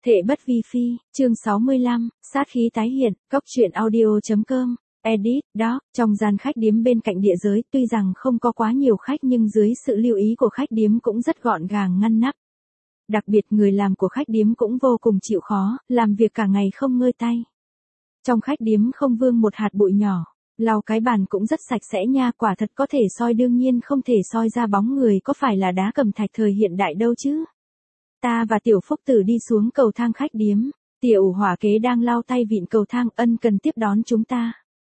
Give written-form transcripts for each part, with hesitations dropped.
Thệ bất vi phi, chương 65, sát khí tái hiện, cóc truyện audio.com, edit, đó, trong gian khách điếm bên cạnh địa giới, tuy rằng không có quá nhiều khách nhưng dưới sự lưu ý của khách điếm cũng rất gọn gàng ngăn nắp. Đặc biệt người làm của khách điếm cũng vô cùng chịu khó, làm việc cả ngày không ngơi tay. Trong khách điếm không vương một hạt bụi nhỏ, lau cái bàn cũng rất sạch sẽ nha, quả thật có thể soi, đương nhiên không thể soi ra bóng người, có phải là đá cẩm thạch thời hiện đại đâu chứ. Ta và Tiểu Phúc Tử đi xuống cầu thang khách điếm, Tiểu Hỏa Kế đang lau tay vịn cầu thang, ân cần tiếp đón chúng ta.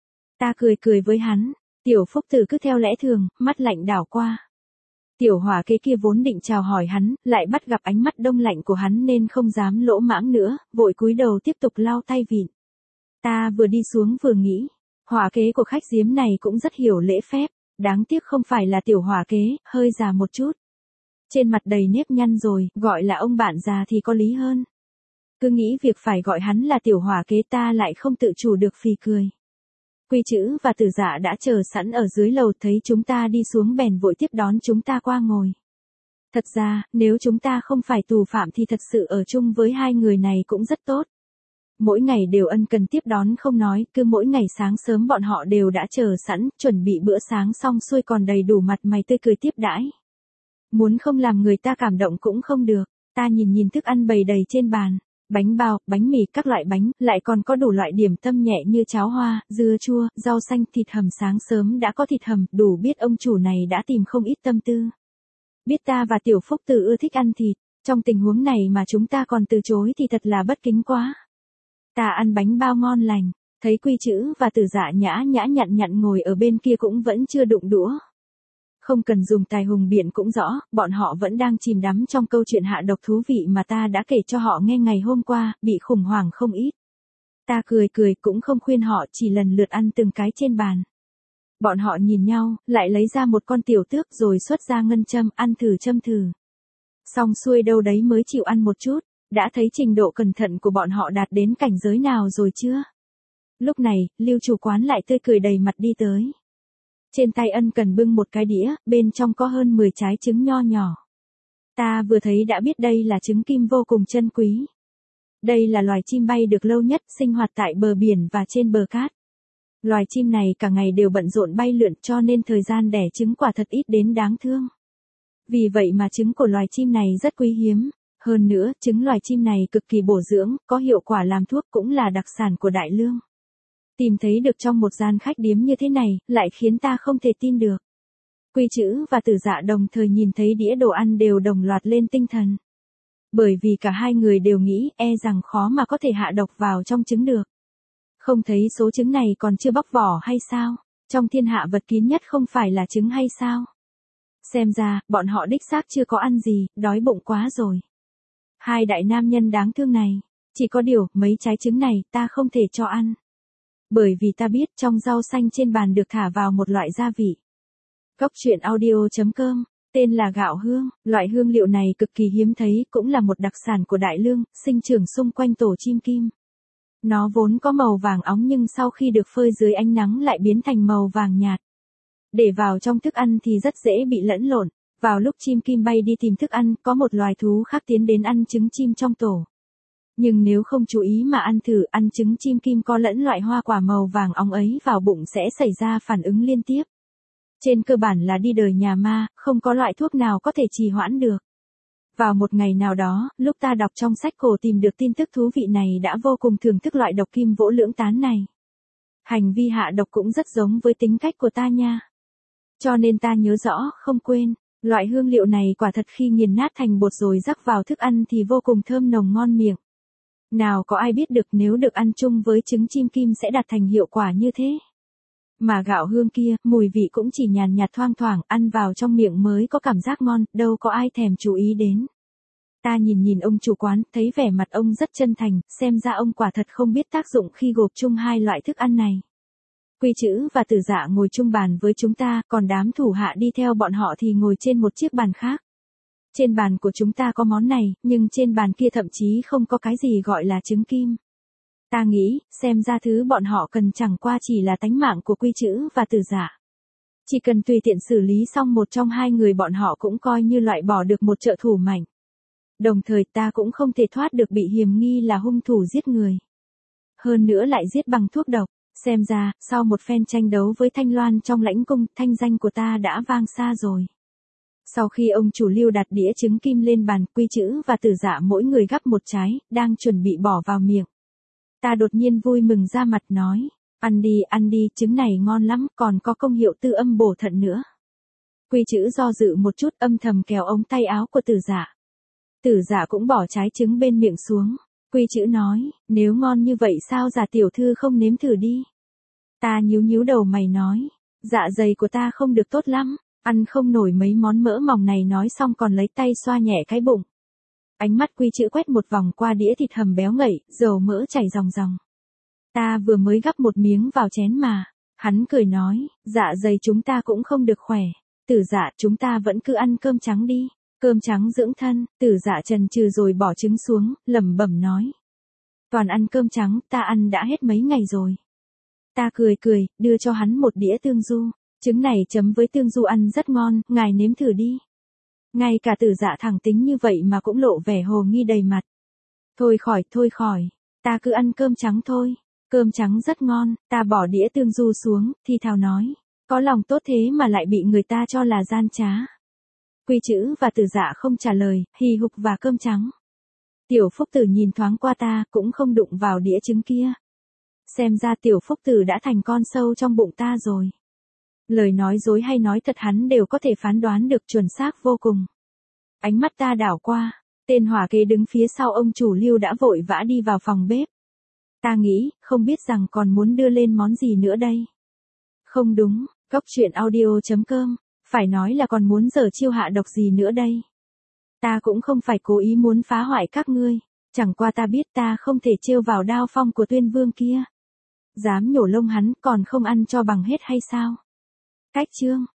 Ta cười cười với hắn, Tiểu Phúc Tử cứ theo lẽ thường, mắt lạnh đảo qua. Tiểu Hỏa Kế kia vốn định chào hỏi hắn, lại bắt gặp ánh mắt đông lạnh của hắn nên không dám lỗ mãng nữa, vội cúi đầu tiếp tục lau tay vịn. Ta vừa đi xuống vừa nghĩ, Hỏa Kế của khách điếm này cũng rất hiểu lễ phép, đáng tiếc không phải là Tiểu Hỏa Kế, hơi già một chút. Trên mặt đầy nếp nhăn rồi, gọi là ông bạn già thì có lý hơn. Cứ nghĩ việc phải gọi hắn là Tiểu Hỏa Kế, ta lại không tự chủ được phì cười. Quy Chữ và Tử Dạ đã chờ sẵn ở dưới lầu, thấy chúng ta đi xuống bèn vội tiếp đón chúng ta qua ngồi. Thật ra, nếu chúng ta không phải tù phạm thì thật sự ở chung với hai người này cũng rất tốt. Mỗi ngày đều ân cần tiếp đón không nói, cứ mỗi ngày sáng sớm bọn họ đều đã chờ sẵn, chuẩn bị bữa sáng xong xuôi còn đầy đủ mặt mày tươi cười tiếp đãi. Muốn không làm người ta cảm động cũng không được. Ta nhìn thức ăn bày đầy trên bàn, bánh bao, bánh mì, các loại bánh, lại còn có đủ loại điểm tâm nhẹ như cháo hoa, dưa chua, rau xanh, thịt hầm, sáng sớm đã có thịt hầm, đủ biết ông chủ này đã tìm không ít tâm tư. Biết ta và Tiểu Phúc Tử ưa thích ăn thịt, trong tình huống này mà chúng ta còn từ chối thì thật là bất kính quá. Ta ăn bánh bao ngon lành, thấy Quy Chữ và Tử Dạ nhã nhặn ngồi ở bên kia cũng vẫn chưa đụng đũa. Không cần dùng tài hùng biện cũng rõ, bọn họ vẫn đang chìm đắm trong câu chuyện hạ độc thú vị mà ta đã kể cho họ nghe ngày hôm qua, bị khủng hoảng không ít. Ta cười cũng không khuyên họ, chỉ lần lượt ăn từng cái trên bàn. Bọn họ nhìn nhau, lại lấy ra một con tiểu tước rồi xuất ra ngân châm, ăn thử châm thử. Xong xuôi đâu đấy mới chịu ăn một chút, đã thấy trình độ cẩn thận của bọn họ đạt đến cảnh giới nào rồi chưa? Lúc này, Lưu chủ quán lại tươi cười đầy mặt đi tới. Trên tay ân cần bưng một cái đĩa, bên trong có hơn 10 trái trứng nho nhỏ. Ta vừa thấy đã biết đây là trứng kim vô cùng chân quý. Đây là loài chim bay được lâu nhất, sinh hoạt tại bờ biển và trên bờ cát. Loài chim này cả ngày đều bận rộn bay lượn cho nên thời gian đẻ trứng quả thật ít đến đáng thương. Vì vậy mà trứng của loài chim này rất quý hiếm. Hơn nữa, trứng loài chim này cực kỳ bổ dưỡng, có hiệu quả làm thuốc, cũng là đặc sản của Đại Lương. Tìm thấy được trong một gian khách điếm như thế này, lại khiến ta không thể tin được. Quy Chữ và Tử Dạ đồng thời nhìn thấy đĩa đồ ăn đều đồng loạt lên tinh thần. Bởi vì cả hai người đều nghĩ rằng khó mà có thể hạ độc vào trong trứng được. Không thấy số trứng này còn chưa bóc vỏ hay sao? Trong thiên hạ vật kín nhất không phải là trứng hay sao? Xem ra, bọn họ đích xác chưa có ăn gì, đói bụng quá rồi. Hai đại nam nhân đáng thương này. Chỉ có điều, mấy trái trứng này ta không thể cho ăn. Bởi vì ta biết trong rau xanh trên bàn được thả vào một loại gia vị. Cóc truyện audio.com, tên là gạo hương, loại hương liệu này cực kỳ hiếm thấy, cũng là một đặc sản của Đại Lương, sinh trưởng xung quanh tổ chim kim. Nó vốn có màu vàng óng nhưng sau khi được phơi dưới ánh nắng lại biến thành màu vàng nhạt. Để vào trong thức ăn thì rất dễ bị lẫn lộn, vào lúc chim kim bay đi tìm thức ăn, có một loài thú khác tiến đến ăn trứng chim trong tổ. Nhưng nếu không chú ý mà ăn thử, ăn trứng chim kim có lẫn loại hoa quả màu vàng óng ấy vào bụng sẽ xảy ra phản ứng liên tiếp. Trên cơ bản là đi đời nhà ma, không có loại thuốc nào có thể trì hoãn được. Vào một ngày nào đó, lúc ta đọc trong sách cổ tìm được tin tức thú vị này đã vô cùng thưởng thức loại độc kim vỗ lưỡng tán này. Hành vi hạ độc cũng rất giống với tính cách của ta nha. Cho nên ta nhớ rõ, không quên, loại hương liệu này quả thật khi nghiền nát thành bột rồi rắc vào thức ăn thì vô cùng thơm nồng ngon miệng. Nào có ai biết được nếu được ăn chung với trứng chim kim sẽ đạt thành hiệu quả như thế. Mà gạo hương kia, mùi vị cũng chỉ nhàn nhạt thoang thoảng, ăn vào trong miệng mới có cảm giác ngon, đâu có ai thèm chú ý đến. Ta nhìn ông chủ quán, thấy vẻ mặt ông rất chân thành, xem ra ông quả thật không biết tác dụng khi gộp chung hai loại thức ăn này. Quy Chữ và Tử Dạ ngồi chung bàn với chúng ta, còn đám thủ hạ đi theo bọn họ thì ngồi trên một chiếc bàn khác. Trên bàn của chúng ta có món này, nhưng trên bàn kia thậm chí không có cái gì gọi là trứng kim. Ta nghĩ, xem ra thứ bọn họ cần chẳng qua chỉ là tánh mạng của Quy Chữ và Tử Dạ. Chỉ cần tùy tiện xử lý xong một trong hai người bọn họ cũng coi như loại bỏ được một trợ thủ mạnh. Đồng thời ta cũng không thể thoát được bị hiềm nghi là hung thủ giết người. Hơn nữa lại giết bằng thuốc độc. Xem ra, sau một phen tranh đấu với Thanh Loan trong lãnh cung, thanh danh của ta đã vang xa rồi. Sau khi ông chủ Lưu đặt đĩa trứng kim lên bàn, Quy Chữ và Tử Dạ mỗi người gắp một trái, đang chuẩn bị bỏ vào miệng. Ta đột nhiên vui mừng ra mặt nói, ăn đi, trứng này ngon lắm, còn có công hiệu tư âm bổ thận nữa. Quy Chữ do dự một chút, âm thầm kéo ống tay áo của Tử Dạ. Tử Dạ cũng bỏ trái trứng bên miệng xuống. Quy Chữ nói, nếu ngon như vậy sao Dạ tiểu thư không nếm thử đi. Ta nhíu đầu mày nói, dạ dày của ta không được tốt lắm, ăn không nổi mấy món mỡ mỏng này, nói xong còn lấy tay xoa nhẹ cái bụng. Ánh mắt Quy Chữ quét một vòng qua đĩa thịt hầm béo ngậy, dầu mỡ chảy ròng ròng. Ta vừa mới gắp một miếng vào chén mà. Hắn cười nói, dạ dày chúng ta cũng không được khỏe. Tử Dạ, chúng ta vẫn cứ ăn cơm trắng đi. Cơm trắng dưỡng thân. Tử Dạ chần chừ rồi bỏ trứng xuống, lẩm bẩm nói. Toàn ăn cơm trắng, ta ăn đã hết mấy ngày rồi. Ta cười, đưa cho hắn một đĩa tương du. Trứng này chấm với tương du ăn rất ngon, ngài nếm thử đi. Ngay cả Tử Dạ thẳng tính như vậy mà cũng lộ vẻ hồ nghi đầy mặt. Thôi khỏi, ta cứ ăn cơm trắng thôi. Cơm trắng rất ngon, ta bỏ đĩa tương du xuống, thì thào nói. Có lòng tốt thế mà lại bị người ta cho là gian trá. Quy Chữ và Tử Dạ không trả lời, hì hục và cơm trắng. Tiểu Phúc Tử nhìn thoáng qua ta, cũng không đụng vào đĩa trứng kia. Xem ra Tiểu Phúc Tử đã thành con sâu trong bụng ta rồi. Lời nói dối hay nói thật hắn đều có thể phán đoán được chuẩn xác vô cùng. Ánh mắt ta đảo qua, tên hỏa kế đứng phía sau ông chủ Lưu đã vội vã đi vào phòng bếp. Ta nghĩ, không biết rằng còn muốn đưa lên món gì nữa đây. Không đúng, Cốc Truyện Audio.com, phải nói là còn muốn giở chiêu hạ độc gì nữa đây. Ta cũng không phải cố ý muốn phá hoại các ngươi, chẳng qua ta biết ta không thể trêu vào đao phong của Tuyên Vương kia. Dám nhổ lông hắn còn không ăn cho bằng hết hay sao? Cách chương